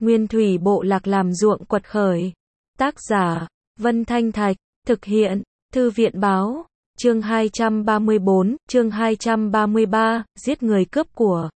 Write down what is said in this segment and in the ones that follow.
Nguyên thủy bộ lạc làm ruộng quật khởi. Tác giả, Vân Thanh Thạch, thực hiện, Thư viện báo, chương 234, chương 233, giết người cướp của.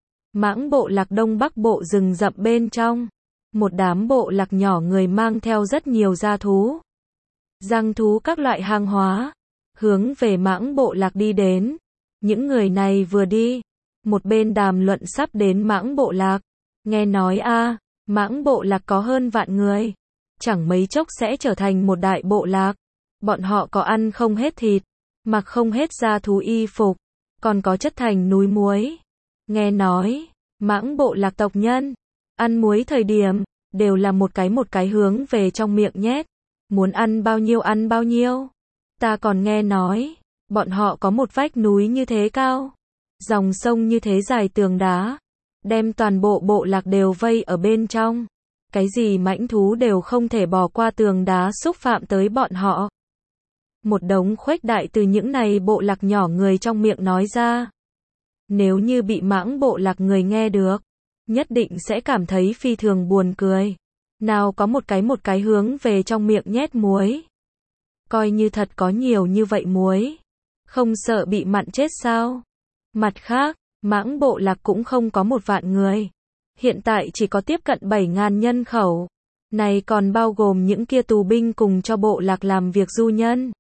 Mãng bộ lạc đông bắc bộ rừng rậm bên trong. Một đám bộ lạc nhỏ người mang theo rất nhiều gia thú, giang thú các loại hàng hóa, hướng về mãng bộ lạc đi đến. Những người này vừa đi, một bên đàm luận sắp đến mãng bộ lạc. Nghe nói mãng bộ lạc có hơn vạn người, chẳng mấy chốc sẽ trở thành một đại bộ lạc. Bọn họ có ăn không hết thịt, mặc không hết da thú y phục, còn có chất thành núi muối. Nghe nói, mãng bộ lạc tộc nhân, ăn muối thời điểm, đều là một cái hướng về trong miệng nhét. Muốn ăn bao nhiêu. Ta còn nghe nói, bọn họ có một vách núi như thế cao, dòng sông như thế dài tường đá, đem toàn bộ bộ lạc đều vây ở bên trong. Cái gì mãnh thú đều không thể bỏ qua tường đá xúc phạm tới bọn họ. Một đống khuếch đại từ những này bộ lạc nhỏ người trong miệng nói ra. Nếu như bị mãng bộ lạc người nghe được, nhất định sẽ cảm thấy phi thường buồn cười. Nào có một cái hướng về trong miệng nhét muối. Coi như thật có nhiều như vậy muối, không sợ bị mặn chết sao? Mặt khác, mãng bộ lạc cũng không có 1 vạn người. Hiện tại chỉ có tiếp cận 7.000 nhân khẩu. Này còn bao gồm những kia tù binh cùng cho bộ lạc làm việc du nhân.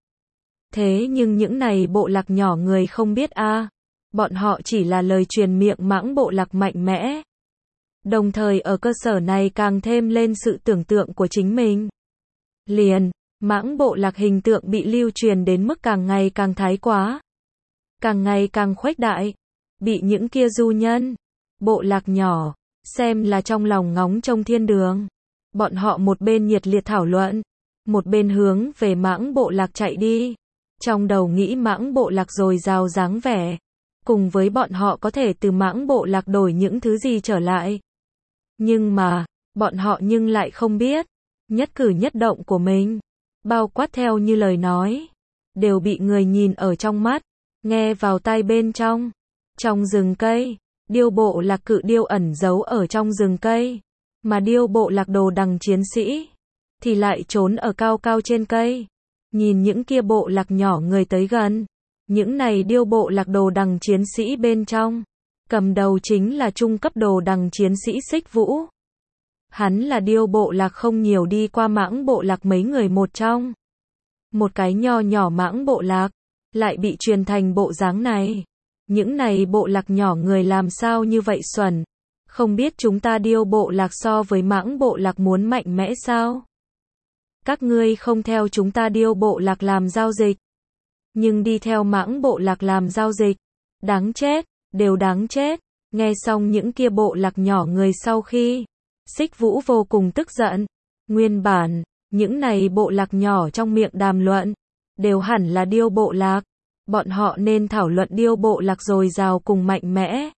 Thế nhưng những này bộ lạc nhỏ người không biết bọn họ chỉ là lời truyền miệng mãng bộ lạc mạnh mẽ. Đồng thời ở cơ sở này càng thêm lên sự tưởng tượng của chính mình. Liền, mãng bộ lạc hình tượng bị lưu truyền đến mức càng ngày càng thái quá, càng ngày càng khuếch đại, bị những kia du nhân, bộ lạc nhỏ, xem là trong lòng ngóng trông thiên đường. Bọn họ một bên nhiệt liệt thảo luận, một bên hướng về mãng bộ lạc chạy đi. Trong đầu nghĩ mãng bộ lạc dồi dào dáng vẻ, cùng với bọn họ có thể từ mãng bộ lạc đổi những thứ gì trở lại. Nhưng mà, bọn họ nhưng lại không biết, nhất cử nhất động của mình, bao quát theo như lời nói, đều bị người nhìn ở trong mắt, nghe vào tai bên trong. Trong rừng cây, điêu bộ lạc cự điêu ẩn giấu ở trong rừng cây, mà điêu bộ lạc đồ đằng chiến sĩ thì lại trốn ở cao cao trên cây, nhìn những kia bộ lạc nhỏ người tới gần. Những này điêu bộ lạc đồ đằng chiến sĩ bên trong, cầm đầu chính là trung cấp đồ đằng chiến sĩ Xích Vũ. Hắn là điêu bộ lạc không nhiều đi qua mãng bộ lạc mấy người một trong. Một cái nho nhỏ mãng bộ lạc, lại bị truyền thành bộ dáng này. Những này bộ lạc nhỏ người làm sao như vậy xuẩn? Không biết chúng ta điêu bộ lạc so với mãng bộ lạc muốn mạnh mẽ sao? Các ngươi không theo chúng ta điêu bộ lạc làm giao dịch, nhưng đi theo mãng bộ lạc làm giao dịch. Đáng chết, đều đáng chết. Nghe xong những kia bộ lạc nhỏ người sau khi, Xích Vũ vô cùng tức giận. Nguyên bản, những này bộ lạc nhỏ trong miệng đàm luận, đều hẳn là điêu bộ lạc. Bọn họ nên thảo luận điêu bộ lạc dồi dào cùng mạnh mẽ,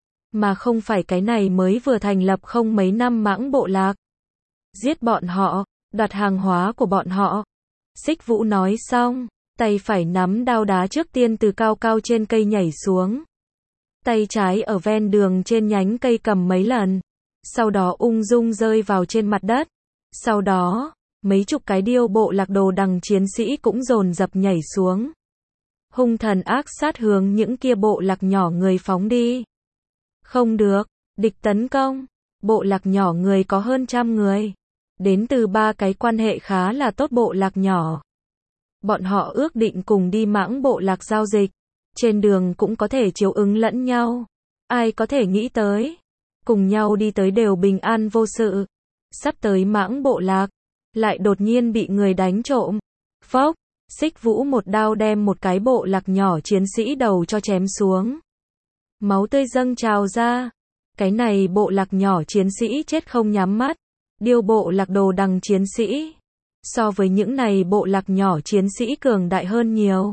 mà không phải cái này mới vừa thành lập không mấy năm mãng bộ lạc. Giết bọn họ, đoạt hàng hóa của bọn họ. Xích Vũ nói xong, tay phải nắm đao đá trước tiên từ cao cao trên cây nhảy xuống. Tay trái ở ven đường trên nhánh cây cầm mấy lần, sau đó ung dung rơi vào trên mặt đất. Sau đó, mấy chục cái điêu bộ lạc đồ đằng chiến sĩ cũng dồn dập nhảy xuống, hung thần ác sát hướng những kia bộ lạc nhỏ người phóng đi. Không được, địch tấn công. Bộ lạc nhỏ người có hơn 100 người, đến từ 3 cái quan hệ khá là tốt bộ lạc nhỏ. Bọn họ ước định cùng đi mãng bộ lạc giao dịch, trên đường cũng có thể chiếu ứng lẫn nhau. Ai có thể nghĩ tới, cùng nhau đi tới đều bình an vô sự. Sắp tới mãng bộ lạc, lại đột nhiên bị người đánh trộm. Phốc, Xích Vũ một đao đem một cái bộ lạc nhỏ chiến sĩ đầu cho chém xuống. Máu tươi dâng trào ra. Cái này bộ lạc nhỏ chiến sĩ chết không nhắm mắt. Điêu bộ lạc đồ đằng chiến sĩ, so với những này bộ lạc nhỏ chiến sĩ cường đại hơn nhiều.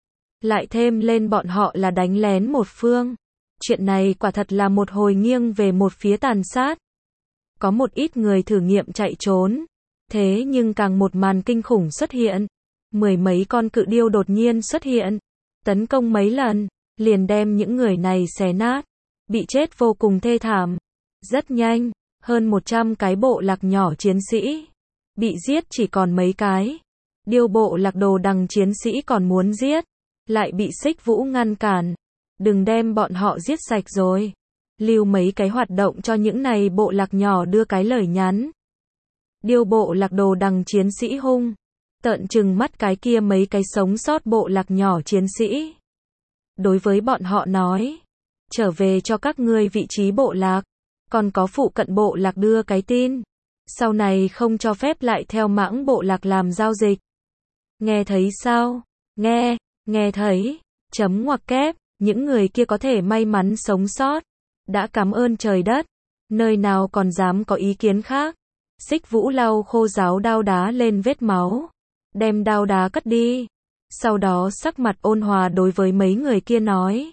Lại thêm lên bọn họ là đánh lén một phương. Chuyện này quả thật là một hồi nghiêng về một phía tàn sát. Có một ít người thử nghiệm chạy trốn. Thế nhưng càng một màn kinh khủng xuất hiện. 10 mấy con cự điêu đột nhiên xuất hiện, tấn công mấy lần, liền đem những người này xé nát, bị chết vô cùng thê thảm. Rất nhanh, hơn 100 cái bộ lạc nhỏ chiến sĩ. Bị giết chỉ còn mấy cái. Điêu bộ lạc Đồ Đằng chiến sĩ còn muốn giết. Lại bị Xích Vũ ngăn cản. Đừng đem bọn họ giết sạch rồi. Lưu mấy cái hoạt động cho những này bộ lạc nhỏ đưa cái lời nhắn. Điêu bộ lạc Đồ Đằng chiến sĩ hung tợn trừng mắt cái kia mấy cái sống sót bộ lạc nhỏ chiến sĩ. Đối với bọn họ nói, trở về cho các ngươi vị trí bộ lạc, còn có phụ cận bộ lạc đưa cái tin. Sau này không cho phép lại theo mãng bộ lạc làm giao dịch. Nghe thấy sao? Nghe thấy. Chấm ngoặc kép, những người kia có thể may mắn sống sót. Đã cảm ơn trời đất. Nơi nào còn dám có ý kiến khác. Xích Vũ lau khô giáo đao đá lên vết máu. Đem đao đá cất đi. Sau đó sắc mặt ôn hòa đối với mấy người kia nói.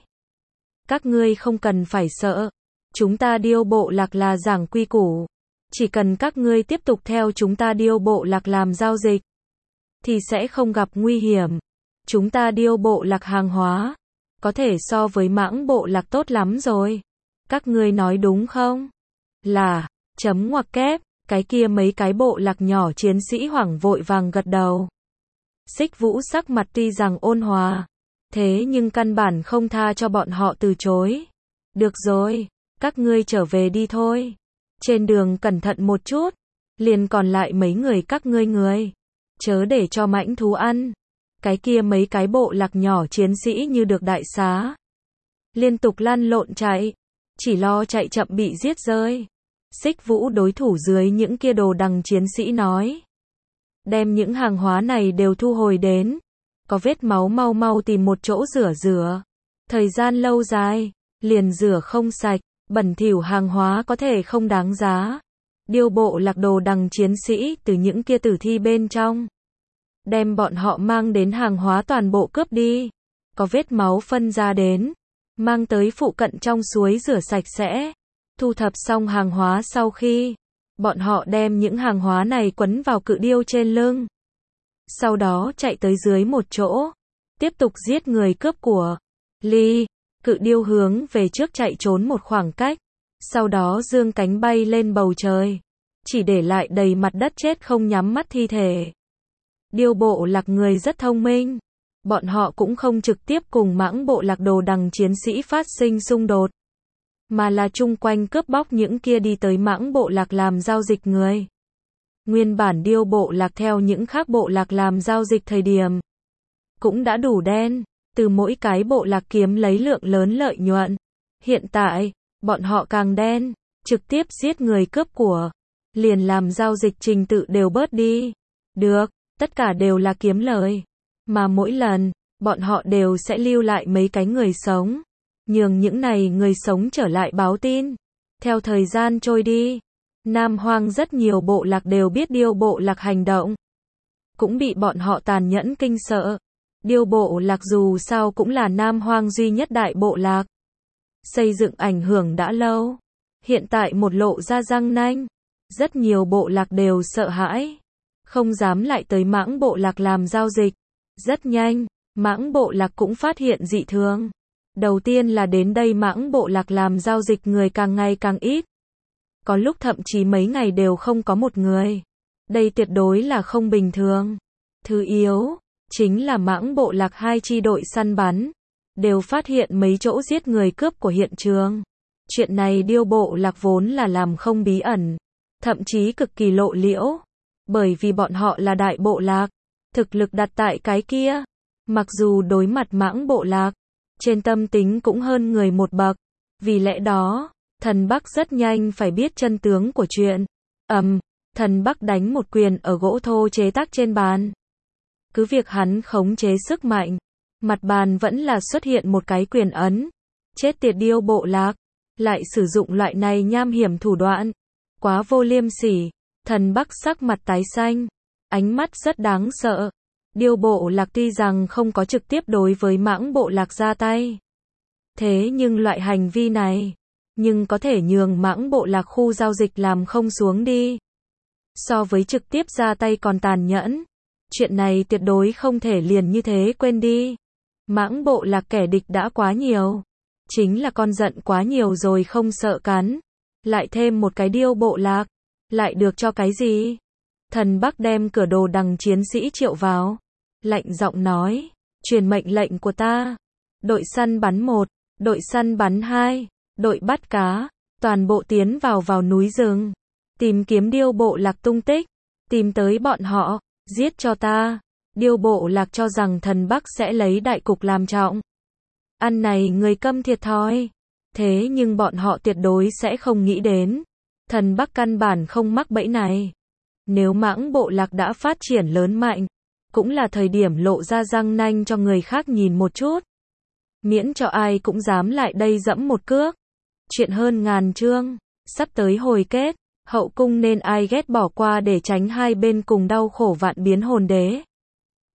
Các ngươi không cần phải sợ. Chúng ta Điêu bộ lạc là giảng quy củ. Chỉ cần các ngươi tiếp tục theo chúng ta Điêu bộ lạc làm giao dịch, thì sẽ không gặp nguy hiểm. Chúng ta Điêu bộ lạc hàng hóa, có thể so với mãng bộ lạc tốt lắm rồi. Các ngươi nói đúng không? Là, chấm ngoặc kép, cái kia mấy cái bộ lạc nhỏ chiến sĩ hoảng vội vàng gật đầu. Xích Vũ sắc mặt tuy rằng ôn hòa, thế nhưng căn bản không tha cho bọn họ từ chối. Được rồi, các ngươi trở về đi thôi. Trên đường cẩn thận một chút, liền còn lại mấy người các ngươi. Chớ để cho mãnh thú ăn. Cái kia mấy cái bộ lạc nhỏ chiến sĩ như được đại xá. Liên tục lăn lộn chạy, chỉ lo chạy chậm bị giết rơi. Xích Vũ đối thủ dưới những kia Đồ Đằng chiến sĩ nói. Đem những hàng hóa này đều thu hồi đến. Có vết máu mau mau tìm một chỗ rửa. Thời gian lâu dài, liền rửa không sạch, bẩn thỉu hàng hóa có thể không đáng giá. Điêu bộ lạc Đồ Đằng chiến sĩ từ những kia tử thi bên trong. Đem bọn họ mang đến hàng hóa toàn bộ cướp đi. Có vết máu phân ra đến. Mang tới phụ cận trong suối rửa sạch sẽ. Thu thập xong hàng hóa sau khi, bọn họ đem những hàng hóa này quấn vào cự điêu trên lưng. Sau đó chạy tới dưới một chỗ. Tiếp tục giết người cướp của. Cự điêu hướng về trước chạy trốn một khoảng cách. Sau đó dương cánh bay lên bầu trời. Chỉ để lại đầy mặt đất chết không nhắm mắt thi thể. Điêu bộ lạc người rất thông minh. Bọn họ cũng không trực tiếp cùng mãng bộ lạc Đồ Đằng chiến sĩ phát sinh xung đột. Mà là chung quanh cướp bóc những kia đi tới mãng bộ lạc làm giao dịch người. Nguyên bản Điêu bộ lạc theo những khác bộ lạc làm giao dịch thời điểm. Cũng đã đủ đen. Từ mỗi cái bộ lạc kiếm lấy lượng lớn lợi nhuận. Hiện tại, bọn họ càng đen. Trực tiếp giết người cướp của. Liền làm giao dịch trình tự đều bớt đi. Được, tất cả đều là kiếm lời. Mà mỗi lần, bọn họ đều sẽ lưu lại mấy cái người sống. Nhường những này người sống trở lại báo tin. Theo thời gian trôi đi, Nam Hoang rất nhiều bộ lạc đều biết Điêu bộ lạc hành động. Cũng bị bọn họ tàn nhẫn kinh sợ. Điêu bộ lạc dù sao cũng là Nam Hoang duy nhất đại bộ lạc. Xây dựng ảnh hưởng đã lâu. Hiện tại một lộ ra răng nanh. Rất nhiều bộ lạc đều sợ hãi. Không dám lại tới mãng bộ lạc làm giao dịch. Rất nhanh, mãng bộ lạc cũng phát hiện dị thường. Đầu tiên là đến đây mãng bộ lạc làm giao dịch người càng ngày càng ít. Có lúc thậm chí mấy ngày đều không có một người. Đây tuyệt đối là không bình thường. Thứ yếu, chính là mãng bộ lạc hai chi đội săn bắn. Đều phát hiện mấy chỗ giết người cướp của hiện trường. Chuyện này Điêu bộ lạc vốn là làm không bí ẩn. Thậm chí cực kỳ lộ liễu. Bởi vì bọn họ là đại bộ lạc. Thực lực đặt tại cái kia. Mặc dù đối mặt mãng bộ lạc. Trên tâm tính cũng hơn người một bậc. Vì lẽ đó, thần Bắc rất nhanh phải biết chân tướng của chuyện. Thần Bắc đánh một quyền ở gỗ thô chế tác trên bàn. Cứ việc hắn khống chế sức mạnh. Mặt bàn vẫn là xuất hiện một cái quyền ấn. Chết tiệt Điêu bộ lạc. Lại sử dụng loại này nham hiểm thủ đoạn. Quá vô liêm sỉ. Thần Bắc sắc mặt tái xanh. Ánh mắt rất đáng sợ. Điêu bộ lạc tuy rằng không có trực tiếp đối với mãng bộ lạc ra tay. Thế nhưng loại hành vi này, nhưng có thể nhường mãng bộ lạc khu giao dịch làm không xuống đi. So với trực tiếp ra tay còn tàn nhẫn. Chuyện này tuyệt đối không thể liền như thế quên đi. Mãng bộ lạc kẻ địch đã quá nhiều. Chính là con giận quá nhiều rồi không sợ cắn. Lại thêm một cái điêu bộ lạc. Lại được cho cái gì? Thần Bắc đem cửa đồ đằng chiến sĩ triệu vào. Lạnh giọng nói. Truyền mệnh lệnh của ta. Đội săn bắn 1, đội săn bắn 2, đội bắt cá. Toàn bộ tiến vào núi rừng. Tìm kiếm điêu bộ lạc tung tích. Tìm tới bọn họ. Giết cho ta. Điêu bộ lạc cho rằng thần Bắc sẽ lấy đại cục làm trọng. Ăn này người câm thiệt thòi. Thế nhưng bọn họ tuyệt đối sẽ không nghĩ đến. Thần Bắc căn bản không mắc bẫy này. Nếu mãng bộ lạc đã phát triển lớn mạnh, cũng là thời điểm lộ ra răng nanh cho người khác nhìn một chút. Miễn cho ai cũng dám lại đây dẫm một cước. Chuyện hơn ngàn chương, sắp tới hồi kết, hậu cung nên ai ghét bỏ qua để tránh hai bên cùng đau khổ vạn biến hồn đế.